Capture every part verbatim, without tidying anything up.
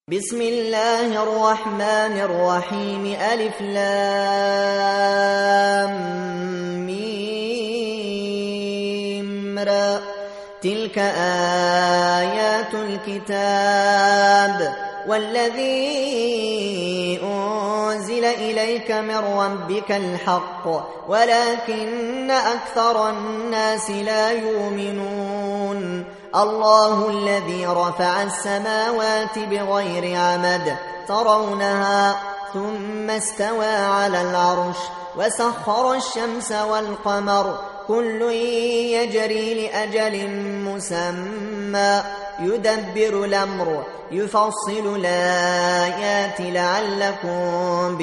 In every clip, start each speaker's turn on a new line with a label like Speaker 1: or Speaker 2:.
Speaker 1: بسم الله الرحمن الرحيم ألف لام ميم را تلك آيات الكتاب والذي أنزل إليك من ربك الحق ولكن أكثر الناس لا يؤمنون الله الذي رفع السماوات بغير عمد ترونها ثم استوى على العرش وسخر الشمس والقمر كل يجري لأجل مسمى يدبر الأمر يفصل الآيات لعلكم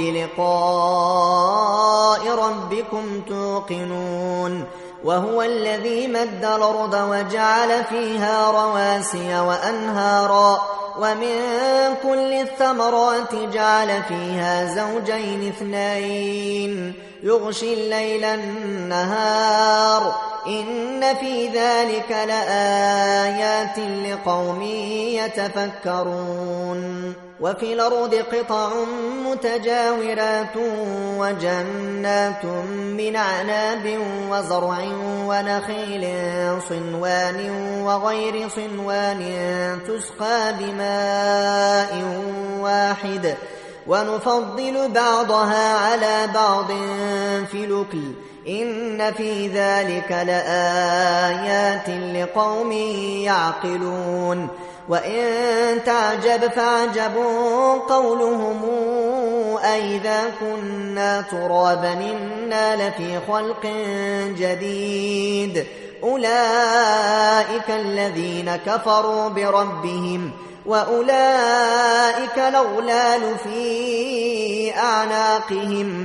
Speaker 1: بلقاء ربكم توقنون وهو الذي مد الأرض وجعل فيها رواسي وأنهارا ومن كل الثمرات جعل فيها زوجين اثنين يغشي الليل النهار إن في ذلك لآيات لقوم يتفكرون وفي الأرض قطع متجاورات وجنات من أعناب وزرع ونخيل صنوان وغير صنوان تسقى بماء واحد ونفضل بعضها على بعض في الأكل إن في ذلك لآيات لقوم يعقلون وإن تعجب فعجب قولهم أئذا كنا ترابا إنا لفي خلق جديد أولئك الذين كفروا بربهم وأولئك الأغلال في أعناقهم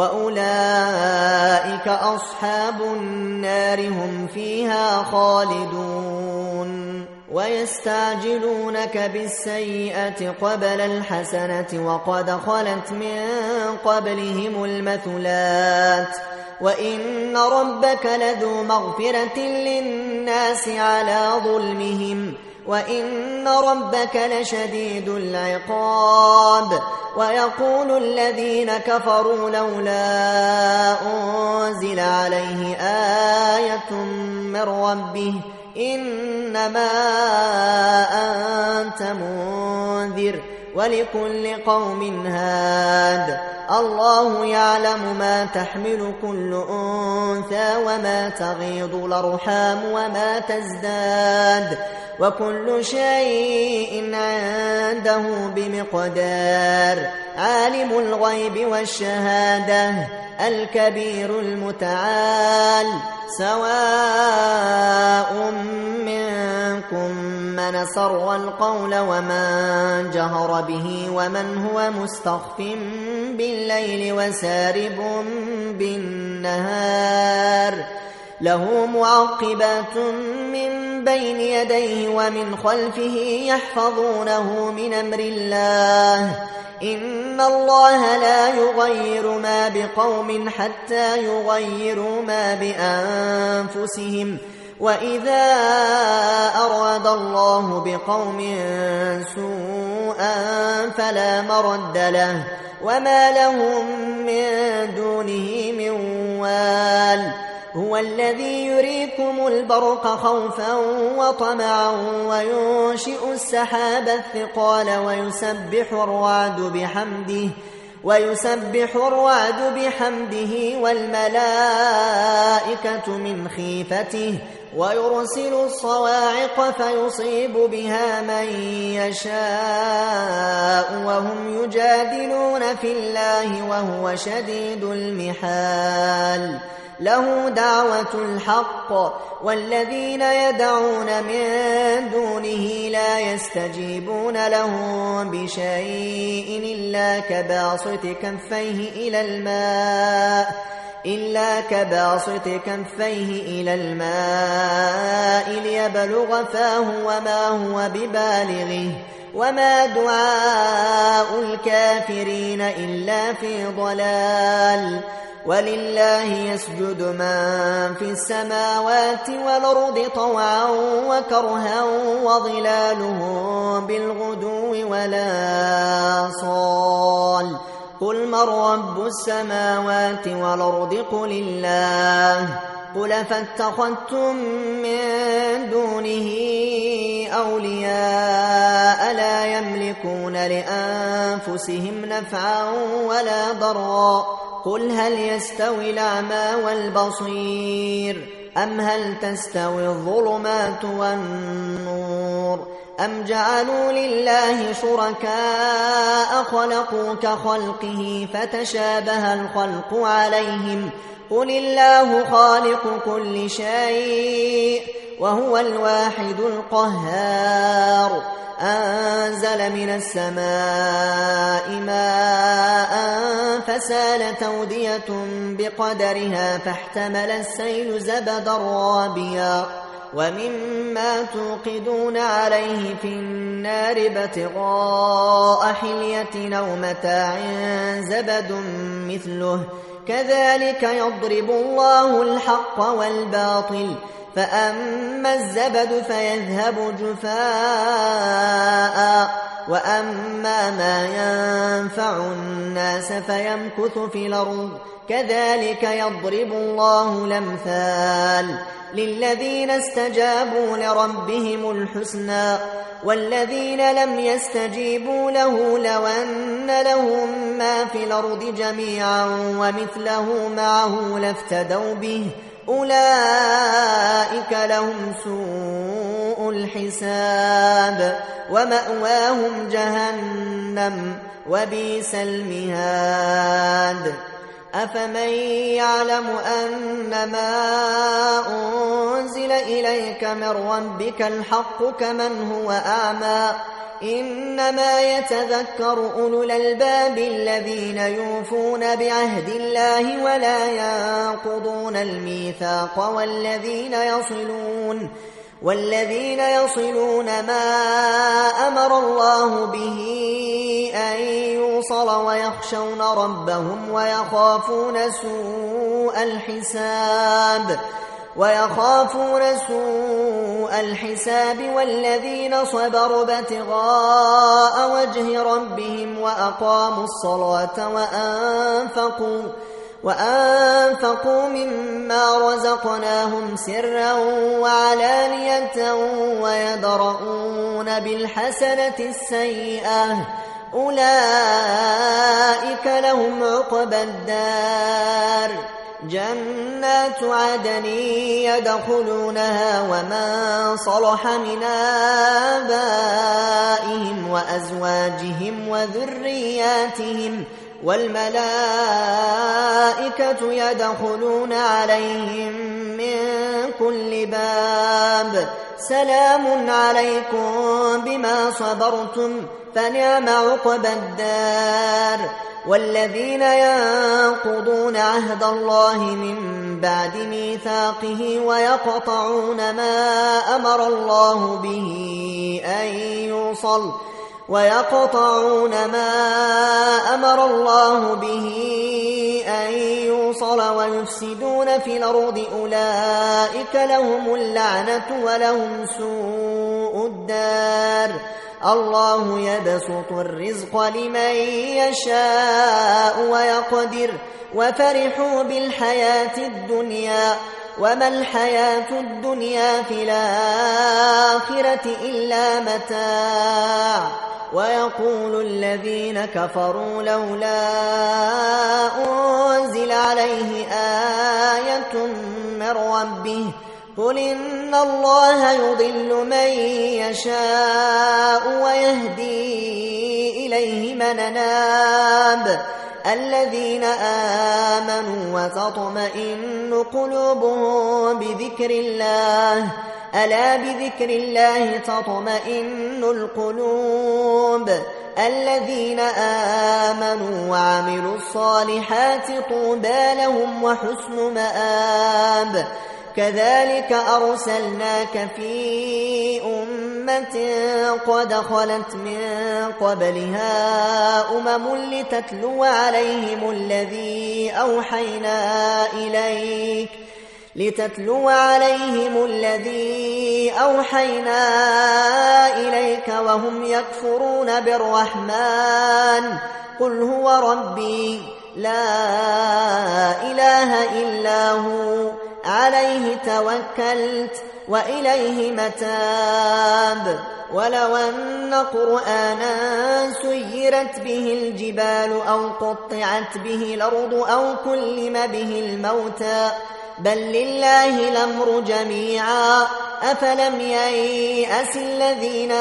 Speaker 1: وأولئك أصحاب النار هم فيها خالدون ويستعجلونك بالسيئة قبل الحسنة وقد خلت من قبلهم المثلات وإن ربك لذو مغفرة للناس على ظلمهم وإن ربك لشديد العقاب ويقول الذين كفروا لولا أنزل عليه آية من ربه إنما أنت منذر ولكل قوم هاد الله يعلم ما تحمل كل أنثى وما تغيض الأرحام وما تزداد وكل شيء عنده بمقدار عالم الغيب والشهادة الكبير المتعال سواء منكم من سر القول ومن جهر به ومن هو مستخف بالليل وسارب بالنهار له معقبات من بين يديه ومن خلفه يحفظونه من أمر الله إن الله لا يغير ما بقوم حتى يغيروا ما بأنفسهم وإذا أراد الله بقوم سوءا فلا مرد له وما لهم من دونه من وال هو الذي يريكم البرق خوفا وطمعا وينشئ السحاب الثقال ويسبح الرعد بحمده ويسبح الرعد بحمده والملائكة من خيفته ويرسل الصواعق فيصيب بها من يشاء وهم يجادلون في الله وهو شديد المحال له دعوة الحق والذين يدعون من دونه لا يستجيبون لهم بشيء إلا كباسط كفيه إلى الماء إلا كباسط كفيه إلى الماء ليبلغ فاه وما هو ببالغه وما دعاء الكافرين إلا في ضلال ولله يسجد من في السماوات والأرض طوعا وكرها وظلالهم بالغدو ولا صال قل من رب السماوات والأرض قل الله قل فاتخذتم من دونه أولياء لا يملكون لأنفسهم نفعا ولا ضرا قل هل يستوي الأعمى والبصير أم هل تستوي الظلمات والنور أم جعلوا لله شركاء خلقوا كخلقه فتشابه الخلق عليهم قل الله خالق كل شيء وهو الواحد القهار أنزل من السماء ماء فسالت أودية بقدرها فاحتمل السيل زبدا رابيا ومما توقدون عليه في النار ابتغاء حلية أو متاع زبد مثله كذلك يضرب الله الحق والباطل فأما الزبد فيذهب جفاء وأما ما ينفع الناس فيمكث في الأرض كذلك يضرب الله الأمثال للذين استجابوا لربهم الحسنى والذين لم يستجيبوا له لو أن لهم ما في الأرض جميعا ومثله معه لافتدوا به أولئك لهم سوء الحساب ومأواهم جهنم وبئس المهاد أفمن يعلم أنما أنزل إليك من ربك الحق كمن هو أعمى إنما يتذكر أولو الألباب الذين يوفون بعهد الله ولا ينقضون الميثاق والذين يصلون والذين يصلون ما أمر الله به أن يوصل ويخشون ربهم ويخافون سوء الحساب ويخافون سوء الحساب والذين صبروا ابتغاء وجه ربهم وأقاموا الصلاة وأنفقوا وأنفقوا مما رزقناهم سرا وعلانية ويدرؤون بالحسنة السيئة أولئك لهم عقبى الدار جنات عدن يدخلونها ومن صلح من آبائهم وأزواجهم وذرياتهم والملائكة يدخلون عليهم من كل باب سلام عليكم بما صبرتم فنعم عقبى الدار والذين ينقضون عهد الله من بعد ميثاقه ويقطعون ما أمر الله به أن يوصل ويقطعون ما أمر الله به أن يوصل ويفسدون في الأرض أولئك لهم اللعنة ولهم سوء الدار الله يبسط الرزق لمن يشاء ويقدر وفرحوا بالحياة الدنيا وما الحياة الدنيا في الآخرة إلا متاع ويقول الذين كفروا لولا أنزل عليه آية من ربه قل إن الله يضل من يشاء ويهدي إليه من أناب الذين آمنوا وتطمئن قلوبهم بذكر الله ألا بذكر الله تطمئن القلوب الذين آمنوا وعملوا الصالحات طوبى لهم وحسن مآب كذلك أرسلناك في أمة أمة قد خلت من قبلها أمم لتتلو عليهم الذي أوحينا إليك لتتلو عليهم الذي أوحينا إليك وهم يكفرون بالرحمن قل هو ربي لا إله إلا هو عليه توكلت وإليه متاب ولو أن قرآنا سيرت به الجبال أو قطعت به الأرض أو كلم به الموتى بل لله الأمر جميعا أفلم ييأس الذين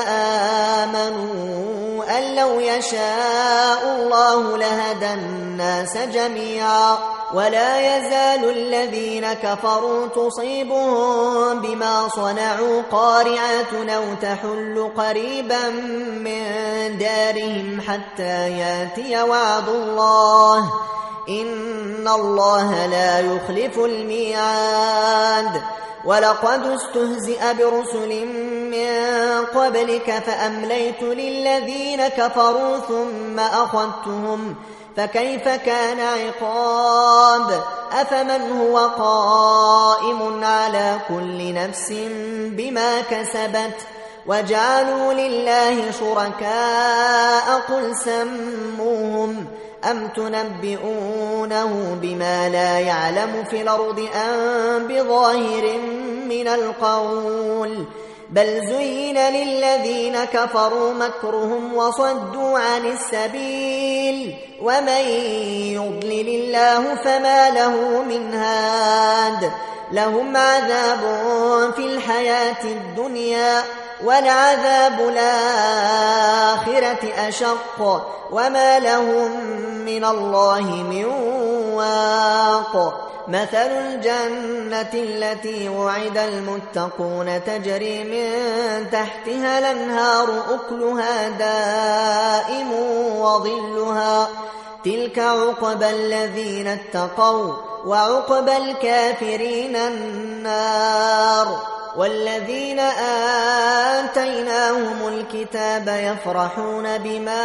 Speaker 1: آمنوا أن لو يشاء الله لهدى الناس جميعا ولا يزال الذين كفروا تصيبهم بما صنعوا قارعة أو تحل قريبا من دارهم حتى ياتي وعد الله إن الله لا يخلف الميعاد ولقد استهزئ برسل من قبلك فأمليت للذين كفروا ثم أخذتهم فكيف كان عقاب أفمن هو قائم على كل نفس بما كسبت وجعلوا لله شركاء قل سموهم أم تنبئونه بما لا يعلم في الأرض أم بظاهر من القول بل زين للذين كفروا مكرهم وصدوا عن السبيل ومن يضلل الله فما له من هاد لهم عذاب في الحياة الدنيا ولعذاب الآخرة أشق وما لهم من الله من واق مثل الجنة التي وعد المتقون تجري من تحتها الأنهار أكلها دائم وظلها تلك عقبى الذين اتقوا وعقبى الكافرين النار والذين آتيناهم الكتاب يفرحون بما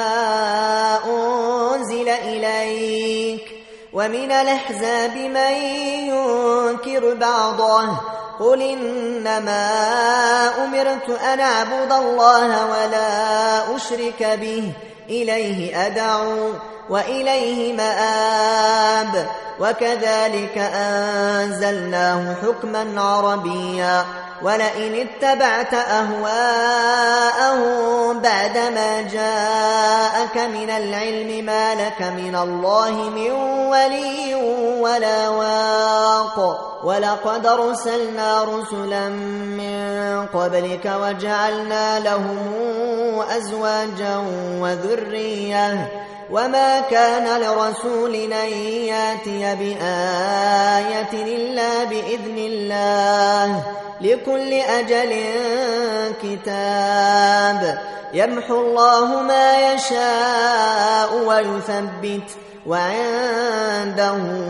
Speaker 1: أنزل إليك ومن الأحزاب من ينكر بعضه قل إنما أمرت أن أعبد الله ولا أشرك به إليه أدعو وإليه مآب وكذلك أنزلناه حكما عربيا ولئن اتبعت أهواءهم بعدما جاءك من العلم ما لك من الله من ولي ولا واق ولقد أرسلنا رسلا من قبلك وجعلنا لهم أزواجا وذرية وما كان لرسول أن ياتي بآية إلا بإذن الله لكل أجل كتاب يمحو الله ما يشاء ويثبت وعنده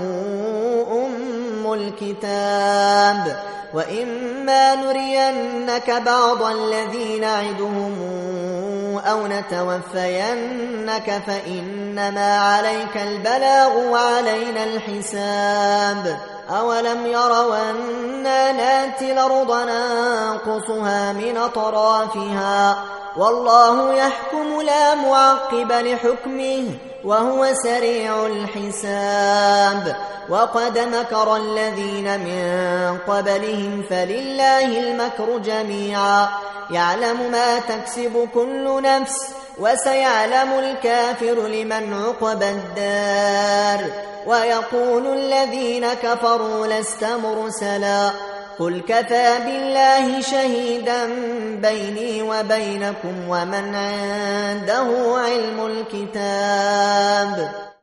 Speaker 1: أم الكتاب وإما نرينك بعض الذي نعدهم أو نتوفينك فإنما عليك البلاغ وعلينا الحساب أولم يروا أنا ناتي الأرض ننقصها من أطرافها والله يحكم لا معقب لحكمه وهو سريع الحساب وقد مكر الذين من قبلهم فلله المكر جميعا يعلم ما تكسب كل نفس وسيعلم الكافر لمن عقبى الدار ويقول الذين كفروا لست مرسلا قل كفى بالله شهيدا بيني وبينكم ومن عنده علم الكتاب